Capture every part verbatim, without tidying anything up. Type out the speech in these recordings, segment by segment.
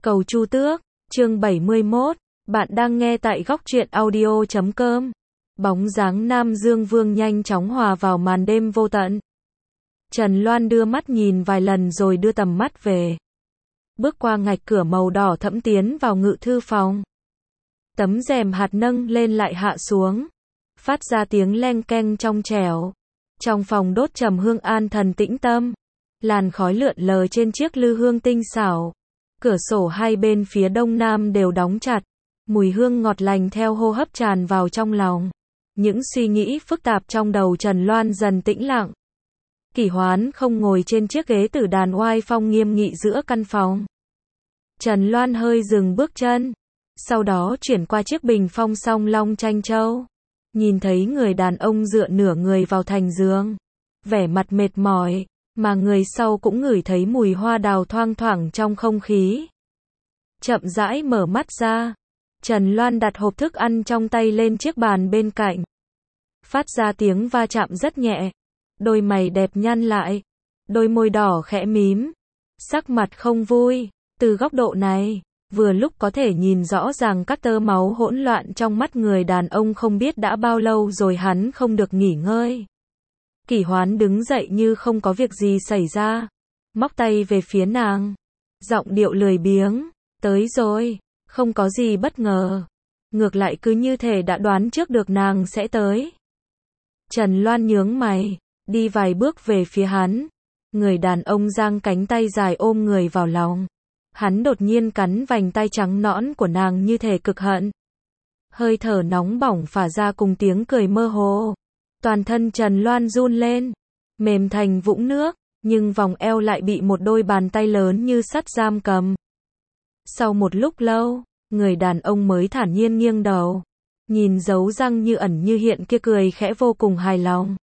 Cầu Chu Tước, chương bảy mươi mốt, bạn đang nghe tại góc truyện audio chấm com. Bóng dáng Nam Dương Vương nhanh chóng hòa vào màn đêm vô tận. Trần Loan đưa mắt nhìn vài lần rồi đưa tầm mắt về. Bước qua ngạch cửa màu đỏ thẫm tiến vào ngự thư phòng. Tấm rèm hạt nâng lên lại hạ xuống, phát ra tiếng leng keng trong trẻo. Trong phòng đốt trầm hương an thần tĩnh tâm, làn khói lượn lờ trên chiếc lư hương tinh xảo. Cửa sổ hai bên phía đông nam đều đóng chặt, mùi hương ngọt lành theo hô hấp tràn vào trong lòng. Những suy nghĩ phức tạp trong đầu Trần Loan dần tĩnh lặng. Kỷ Hoán không ngồi trên chiếc ghế tử đàn oai phong nghiêm nghị giữa căn phòng. Trần Loan hơi dừng bước chân, sau đó chuyển qua chiếc bình phong song long tranh châu. Nhìn thấy người đàn ông dựa nửa người vào thành giường, vẻ mặt mệt mỏi, mà người sau cũng ngửi thấy mùi hoa đào thoang thoảng trong không khí. Chậm rãi mở mắt ra, Trần Loan đặt hộp thức ăn trong tay lên chiếc bàn bên cạnh. Phát ra tiếng va chạm rất nhẹ, đôi mày đẹp nhăn lại, đôi môi đỏ khẽ mím, sắc mặt không vui. Từ góc độ này, vừa lúc có thể nhìn rõ ràng các tơ máu hỗn loạn trong mắt người đàn ông, không biết đã bao lâu rồi hắn không được nghỉ ngơi. Kỷ Hoán đứng dậy như không có việc gì xảy ra, móc tay về phía nàng, giọng điệu lười biếng, tới rồi, không có gì bất ngờ. Ngược lại cứ như thể đã đoán trước được nàng sẽ tới. Trần Loan nhướng mày, đi vài bước về phía hắn. Người đàn ông giang cánh tay dài ôm người vào lòng. Hắn đột nhiên cắn vành tay trắng nõn của nàng như thể cực hận. Hơi thở nóng bỏng phả ra cùng tiếng cười mơ hồ. Toàn thân Trần Loan run lên, mềm thành vũng nước, nhưng vòng eo lại bị một đôi bàn tay lớn như sắt giam cầm. Sau một lúc lâu, người đàn ông mới thản nhiên nghiêng đầu, nhìn dấu răng như ẩn như hiện kia, cười khẽ vô cùng hài lòng.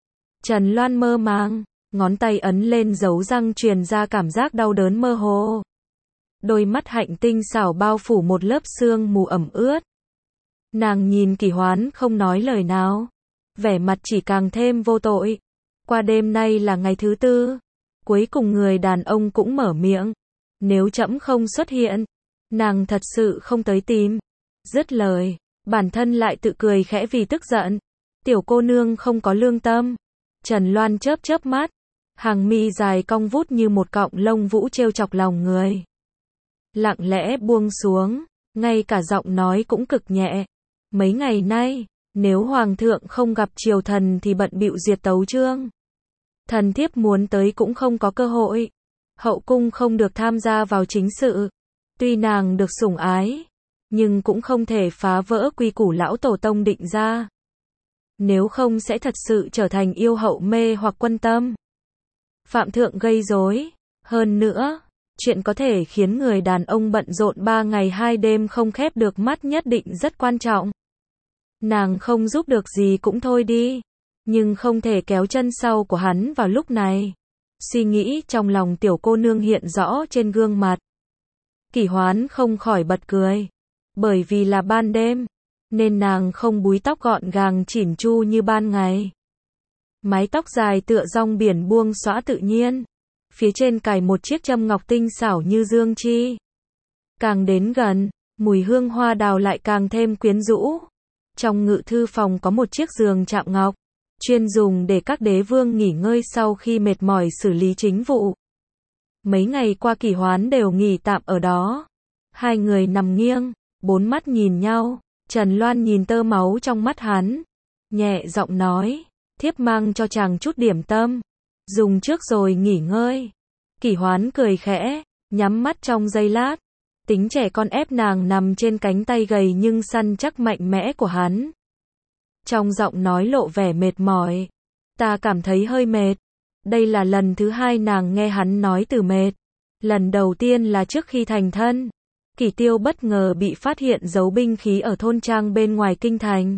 Trần Loan mơ màng, ngón tay ấn lên dấu răng truyền ra cảm giác đau đớn mơ hồ. Đôi mắt hạnh tinh xảo bao phủ một lớp sương mù ẩm ướt. Nàng nhìn Kỷ Hoán không nói lời nào, vẻ mặt chỉ càng thêm vô tội. Qua đêm nay là ngày thứ tư, cuối cùng người đàn ông cũng mở miệng. Nếu trẫm không xuất hiện, nàng thật sự không tới tìm. Dứt lời, bản thân lại tự cười khẽ vì tức giận. Tiểu cô nương không có lương tâm. Trần Loan chớp chớp mắt, hàng mi dài cong vút như một cọng lông vũ trêu chọc lòng người. Lặng lẽ buông xuống, ngay cả giọng nói cũng cực nhẹ. Mấy ngày nay, nếu hoàng thượng không gặp triều thần thì bận bịu diệt tấu chương. Thần thiếp muốn tới cũng không có cơ hội. Hậu cung không được tham gia vào chính sự. Tuy nàng được sủng ái, nhưng cũng không thể phá vỡ quy củ lão tổ tông định ra. Nếu không sẽ thật sự trở thành yêu hậu mê hoặc quân tâm. Phạm thượng gây rối. Hơn nữa, chuyện có thể khiến người đàn ông bận rộn ba ngày hai đêm không khép được mắt nhất định rất quan trọng. Nàng không giúp được gì cũng thôi đi, nhưng không thể kéo chân sau của hắn vào lúc này. Suy nghĩ trong lòng tiểu cô nương hiện rõ trên gương mặt. Kỷ Hoán không khỏi bật cười. Bởi vì là ban đêm, nên nàng không búi tóc gọn gàng chỉn chu như ban ngày. Mái tóc dài tựa rong biển buông xõa tự nhiên. Phía trên cài một chiếc châm ngọc tinh xảo như dương chi. Càng đến gần, mùi hương hoa đào lại càng thêm quyến rũ. Trong ngự thư phòng có một chiếc giường chạm ngọc, chuyên dùng để các đế vương nghỉ ngơi sau khi mệt mỏi xử lý chính vụ. Mấy ngày qua Kỷ Hoán đều nghỉ tạm ở đó. Hai người nằm nghiêng, bốn mắt nhìn nhau. Trần Loan nhìn tơ máu trong mắt hắn, nhẹ giọng nói, thiếp mang cho chàng chút điểm tâm, dùng trước rồi nghỉ ngơi. Kỷ Hoán cười khẽ, nhắm mắt trong giây lát, tính trẻ con ép nàng nằm trên cánh tay gầy nhưng săn chắc mạnh mẽ của hắn. Trong giọng nói lộ vẻ mệt mỏi, ta cảm thấy hơi mệt. Đây là lần thứ hai nàng nghe hắn nói từ mệt. Lần đầu tiên là trước khi thành thân. Kỷ Tiêu bất ngờ bị phát hiện giấu binh khí ở thôn trang bên ngoài kinh thành.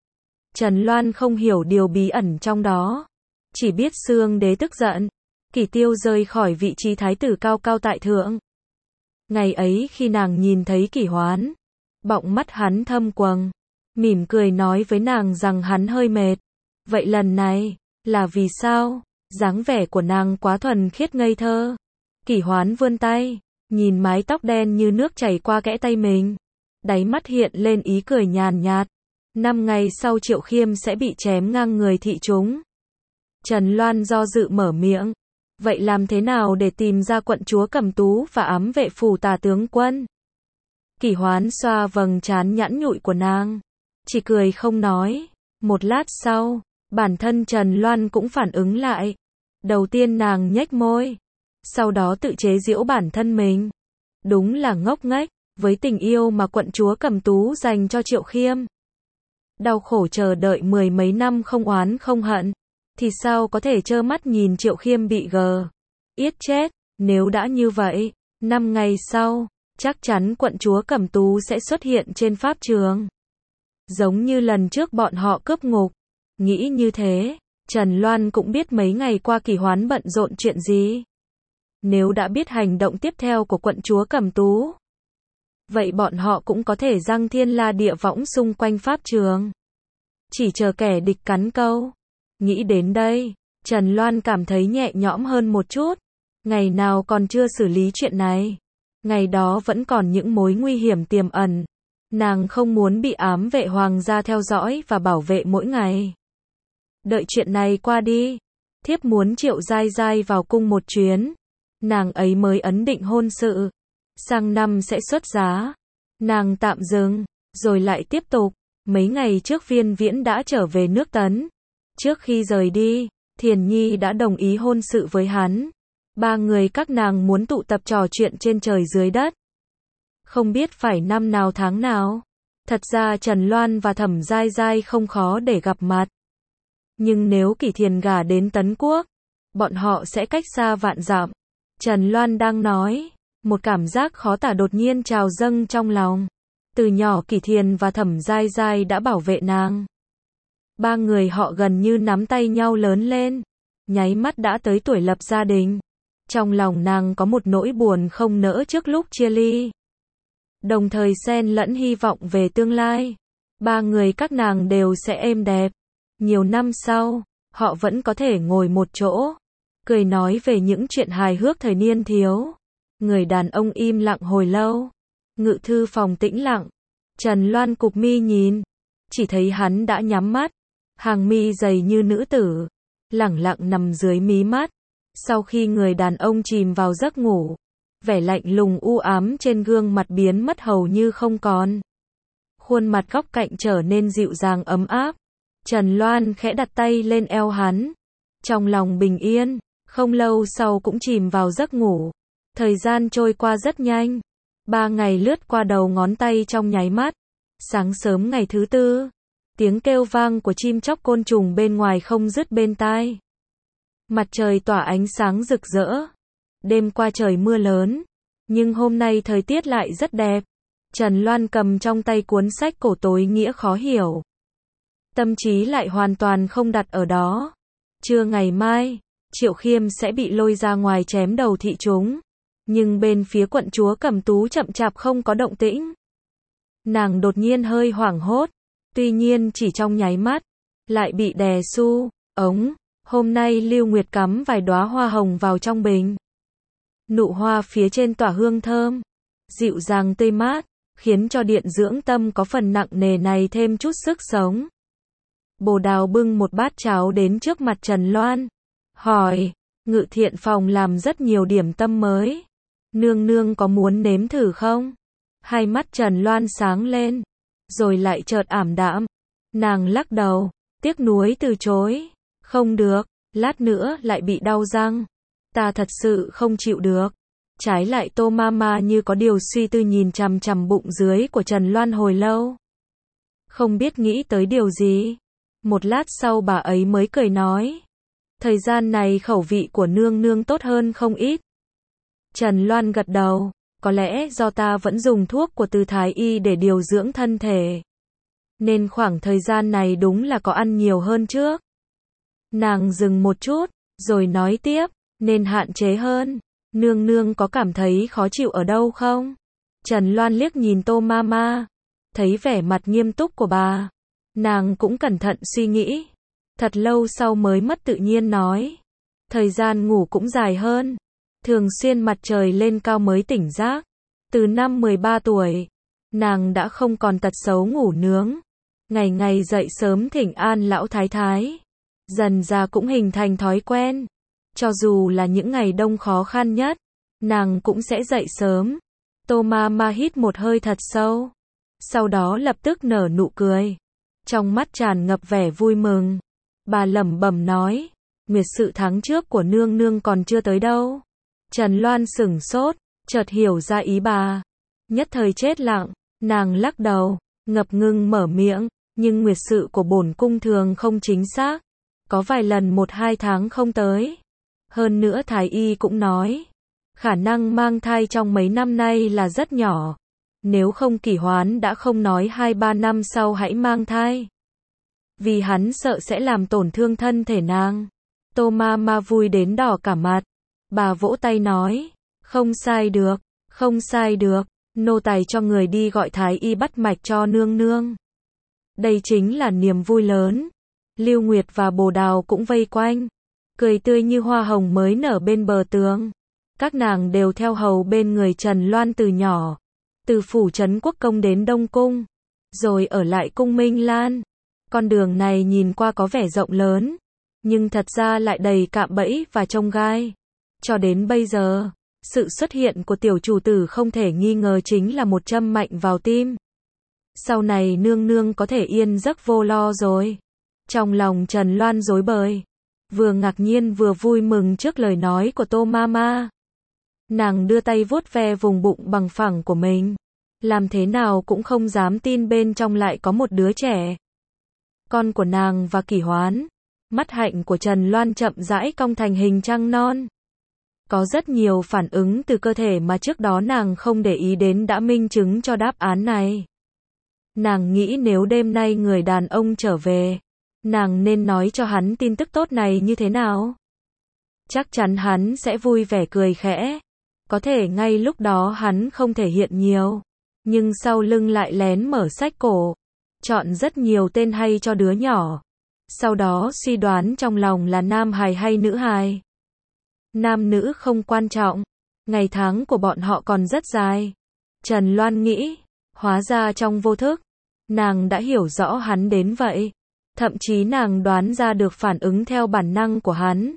Trần Loan không hiểu điều bí ẩn trong đó, chỉ biết Xương đế tức giận, Kỷ Tiêu rời khỏi vị trí thái tử cao cao tại thượng. Ngày ấy khi nàng nhìn thấy Kỷ Hoán, bọng mắt hắn thâm quầng, mỉm cười nói với nàng rằng hắn hơi mệt. Vậy lần này, là vì sao? Dáng vẻ của nàng quá thuần khiết ngây thơ. Kỷ Hoán vươn tay, nhìn mái tóc đen như nước chảy qua kẽ tay mình. Đáy mắt hiện lên ý cười nhàn nhạt. Năm ngày sau Triệu Khiêm sẽ bị chém ngang người thị chúng. Trần Loan do dự mở miệng. Vậy làm thế nào để tìm ra quận chúa Cẩm Tú và ám vệ phủ Tả tướng quân? Kỷ Hoán xoa vầng trán nhẵn nhụi của nàng. Chỉ cười không nói. Một lát sau, bản thân Trần Loan cũng phản ứng lại. Đầu tiên nàng nhếch môi. Sau đó tự chế giễu bản thân mình. Đúng là ngốc nghếch, với tình yêu mà quận chúa Cẩm Tú dành cho Triệu Khiêm. Đau khổ chờ đợi mười mấy năm không oán không hận. Thì sao có thể trơ mắt nhìn Triệu Khiêm bị gờ yết chết? Nếu đã như vậy, năm ngày sau, chắc chắn quận chúa Cẩm Tú sẽ xuất hiện trên pháp trường. Giống như lần trước bọn họ cướp ngục. Nghĩ như thế, Trần Loan cũng biết mấy ngày qua Kỷ Hoán bận rộn chuyện gì. Nếu đã biết hành động tiếp theo của quận chúa Cẩm Tú, vậy bọn họ cũng có thể giăng thiên la địa võng xung quanh pháp trường. Chỉ chờ kẻ địch cắn câu. Nghĩ đến đây, Trần Loan cảm thấy nhẹ nhõm hơn một chút. Ngày nào còn chưa xử lý chuyện này. Ngày đó vẫn còn những mối nguy hiểm tiềm ẩn. Nàng không muốn bị ám vệ hoàng gia theo dõi và bảo vệ mỗi ngày. Đợi chuyện này qua đi, thiếp muốn Triệu Giai Giai vào cung một chuyến. Nàng ấy mới ấn định hôn sự. Sang năm sẽ xuất giá. Nàng tạm dừng, rồi lại tiếp tục. Mấy ngày trước Viên Viễn đã trở về nước Tấn. Trước khi rời đi, Thiền Nhi đã đồng ý hôn sự với hắn. Ba người các nàng muốn tụ tập trò chuyện trên trời dưới đất. Không biết phải năm nào tháng nào. Thật ra Trần Loan và Thẩm Giai Giai không khó để gặp mặt. Nhưng nếu Kỷ Thiền gả đến Tấn Quốc, bọn họ sẽ cách xa vạn dặm. Trần Loan đang nói, một cảm giác khó tả đột nhiên trào dâng trong lòng. Từ nhỏ Kỷ Thiền và Thẩm Giai Giai đã bảo vệ nàng. Ba người họ gần như nắm tay nhau lớn lên. Nháy mắt đã tới tuổi lập gia đình. Trong lòng nàng có một nỗi buồn không nỡ trước lúc chia ly. Đồng thời xen lẫn hy vọng về tương lai. Ba người các nàng đều sẽ êm đẹp. Nhiều năm sau, họ vẫn có thể ngồi một chỗ. Cười nói về những chuyện hài hước thời niên thiếu. Người đàn ông im lặng hồi lâu. Ngự thư phòng tĩnh lặng. Trần Loan cụp mi nhìn. Chỉ thấy hắn đã nhắm mắt. Hàng mi dày như nữ tử. Lẳng lặng nằm dưới mí mắt. Sau khi người đàn ông chìm vào giấc ngủ, vẻ lạnh lùng u ám trên gương mặt biến mất hầu như không còn. Khuôn mặt góc cạnh trở nên dịu dàng ấm áp. Trần Loan khẽ đặt tay lên eo hắn. Trong lòng bình yên, không lâu sau cũng chìm vào giấc ngủ. Thời gian trôi qua rất nhanh. Ba ngày lướt qua đầu ngón tay trong nháy mắt. Sáng sớm ngày thứ tư, tiếng kêu vang của chim chóc côn trùng bên ngoài không dứt bên tai. Mặt trời tỏa ánh sáng rực rỡ. Đêm qua trời mưa lớn, nhưng hôm nay thời tiết lại rất đẹp. Trần Loan cầm trong tay cuốn sách cổ tối nghĩa khó hiểu. Tâm trí lại hoàn toàn không đặt ở đó. Trưa ngày mai, Triệu Khiêm sẽ bị lôi ra ngoài chém đầu thị chúng. Nhưng bên phía quận chúa Cẩm Tú chậm chạp không có động tĩnh. Nàng đột nhiên hơi hoảng hốt. Tuy nhiên chỉ trong nháy mắt, lại bị đè su, ống. Hôm nay Lưu Nguyệt cắm vài đóa hoa hồng vào trong bình. Nụ hoa phía trên tỏa hương thơm, dịu dàng tươi mát, khiến cho điện dưỡng tâm có phần nặng nề này thêm chút sức sống. Bồ Đào bưng một bát cháo đến trước mặt Trần Loan. Hỏi, Ngự Thiện phòng làm rất nhiều điểm tâm mới. Nương nương có muốn nếm thử không? Hai mắt Trần Loan sáng lên, rồi lại chợt ảm đạm. Nàng lắc đầu, tiếc nuối từ chối. Không được, lát nữa lại bị đau răng. Ta thật sự không chịu được. Trái lại Tô Mama như có điều suy tư nhìn chằm chằm bụng dưới của Trần Loan hồi lâu. Không biết nghĩ tới điều gì. Một lát sau bà ấy mới cười nói. Thời gian này khẩu vị của nương nương tốt hơn không ít. Trần Loan gật đầu. Có lẽ do ta vẫn dùng thuốc của Từ Thái Y để điều dưỡng thân thể. Nên khoảng thời gian này đúng là có ăn nhiều hơn trước. Nàng dừng một chút, rồi nói tiếp, nên hạn chế hơn. Nương nương có cảm thấy khó chịu ở đâu không? Trần Loan liếc nhìn Tô Mama, thấy vẻ mặt nghiêm túc của bà. Nàng cũng cẩn thận suy nghĩ. Thật lâu sau mới mất tự nhiên nói. Thời gian ngủ cũng dài hơn. thường xuyên mặt trời lên cao mới tỉnh giấc. Từ năm mười ba tuổi, nàng đã không còn tật xấu ngủ nướng, ngày ngày dậy sớm thỉnh an lão thái thái. Dần ra cũng hình thành thói quen, cho dù là những ngày đông khó khăn nhất, nàng cũng sẽ dậy sớm. Tô Ma Ma hít một hơi thật sâu, sau đó lập tức nở nụ cười, trong mắt tràn ngập vẻ vui mừng. Bà lẩm bẩm nói, nguyệt sự tháng trước của nương nương còn chưa tới đâu. Trần Loan sửng sốt, chợt hiểu ra ý bà, nhất thời chết lặng. Nàng lắc đầu, ngập ngừng mở miệng, nhưng nguyệt sự của bổn cung thường không chính xác, có vài lần một hai tháng không tới. Hơn nữa thái y cũng nói, khả năng mang thai trong mấy năm nay là rất nhỏ, nếu không Kỷ Hoán đã không nói hai ba năm sau hãy mang thai, vì hắn sợ sẽ làm tổn thương thân thể nàng. Tô Ma Ma vui đến đỏ cả mặt, bà vỗ tay nói, không sai được, không sai được, nô tài cho người đi gọi thái y bắt mạch cho nương nương. Đây chính là niềm vui lớn. Lưu Nguyệt và Bồ Đào cũng vây quanh, cười tươi như hoa hồng mới nở bên bờ tường. Các nàng đều theo hầu bên người Trần Loan từ nhỏ, từ phủ Trấn Quốc Công đến Đông Cung, rồi ở lại cung Minh Lan. Con đường này nhìn qua có vẻ rộng lớn, nhưng thật ra lại đầy cạm bẫy và chông gai. Cho đến bây giờ, sự xuất hiện của tiểu chủ tử không thể nghi ngờ chính là một châm mạnh vào tim. Sau này nương nương có thể yên giấc vô lo rồi. Trong lòng Trần Loan rối bời, vừa ngạc nhiên vừa vui mừng trước lời nói của Tô Ma Ma. Nàng đưa tay vuốt ve vùng bụng bằng phẳng của mình, làm thế nào cũng không dám tin bên trong lại có một đứa trẻ. Con của nàng và Kỷ Hoán. Mắt hạnh của Trần Loan chậm rãi cong thành hình trăng non. Có rất nhiều phản ứng từ cơ thể mà trước đó nàng không để ý đến đã minh chứng cho đáp án này. Nàng nghĩ nếu đêm nay người đàn ông trở về, nàng nên nói cho hắn tin tức tốt này như thế nào? Chắc chắn hắn sẽ vui vẻ cười khẽ. Có thể ngay lúc đó hắn không thể hiện nhiều, nhưng sau lưng lại lén mở sách cổ, chọn rất nhiều tên hay cho đứa nhỏ. Sau đó suy đoán trong lòng là nam hài hay nữ hài. Nam nữ không quan trọng, ngày tháng của bọn họ còn rất dài. Trần Loan nghĩ, hóa ra trong vô thức, nàng đã hiểu rõ hắn đến vậy. Thậm chí nàng đoán ra được phản ứng theo bản năng của hắn.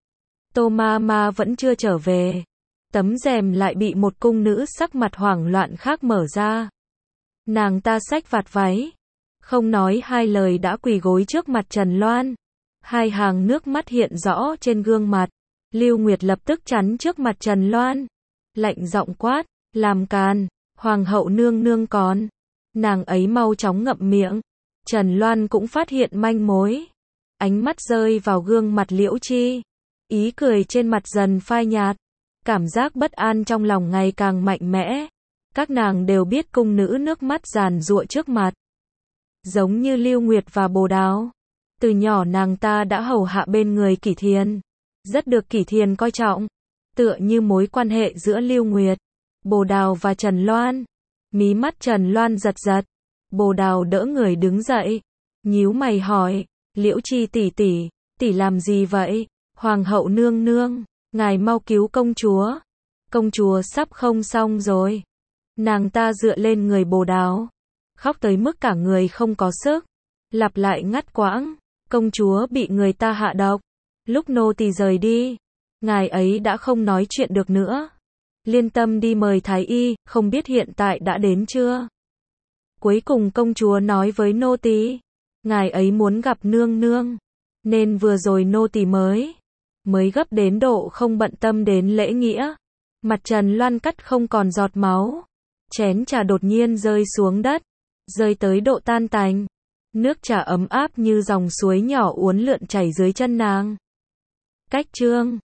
Tô Ma Ma vẫn chưa trở về. Tấm rèm lại bị một cung nữ sắc mặt hoảng loạn khác mở ra. Nàng ta xách vạt váy, không nói hai lời đã quỳ gối trước mặt Trần Loan. Hai hàng nước mắt hiện rõ trên gương mặt. Lưu Nguyệt lập tức chắn trước mặt Trần Loan, lạnh giọng quát, làm càn, hoàng hậu nương nương còn. Nàng ấy mau chóng ngậm miệng. Trần Loan cũng phát hiện manh mối. Ánh mắt rơi vào gương mặt Liễu Chi. Ý cười trên mặt dần phai nhạt. Cảm giác bất an trong lòng ngày càng mạnh mẽ. Các nàng đều biết cung nữ nước mắt giàn giụa trước mặt. Giống như Lưu Nguyệt và Bồ Đào. Từ nhỏ nàng ta đã hầu hạ bên người Kỷ Thiền. Rất được Kỷ Thiền coi trọng. Tựa như mối quan hệ giữa Lưu Nguyệt, Bồ Đào và Trần Loan. Mí mắt Trần Loan giật giật. Bồ Đào đỡ người đứng dậy, nhíu mày hỏi, Liễu Chi tỷ tỷ, tỷ làm gì vậy? Hoàng hậu nương nương, ngài mau cứu công chúa. Công chúa sắp không xong rồi. Nàng ta dựa lên người Bồ Đào, khóc tới mức cả người không có sức, lặp lại ngắt quãng, công chúa bị người ta hạ độc. Lúc nô tỳ rời đi, ngài ấy đã không nói chuyện được nữa. Liên tâm đi mời thái y, không biết hiện tại đã đến chưa? Cuối cùng công chúa nói với nô tỳ, ngài ấy muốn gặp nương nương, nên vừa rồi nô tỳ mới, mới gấp đến độ không bận tâm đến lễ nghĩa. Mặt Trần Loan cắt không còn giọt máu, chén trà đột nhiên rơi xuống đất, rơi tới độ tan tành. Nước trà ấm áp như dòng suối nhỏ uốn lượn chảy dưới chân nàng. Cách chương